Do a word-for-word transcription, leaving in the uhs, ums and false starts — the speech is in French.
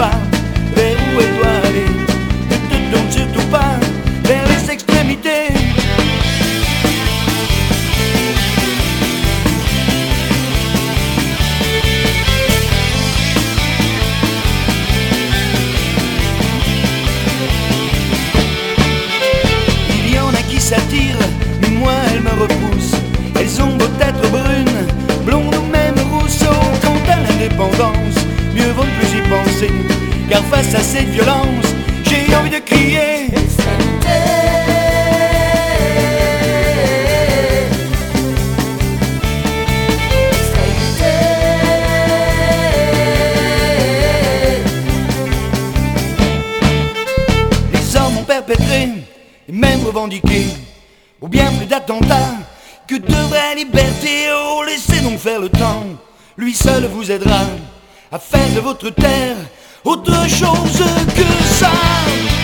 pas vers où elle doit aller. Ne te tourne surtout pas vers les extrémités. Il y en a qui s'attirent, mais moi elles me repoussent. Elles ont beau être brunes, blondes ou même rousseau. Quant à l'indépendance, mieux vaut ne plus y penser, car face à cette violence, j'ai envie de crier. Les hommes ont perpétré et même revendiqué, ou bien plus d'attentats que de vraie liberté. Oh, laissez donc faire le temps, lui seul vous aidera à faire de votre terre autre chose que ça.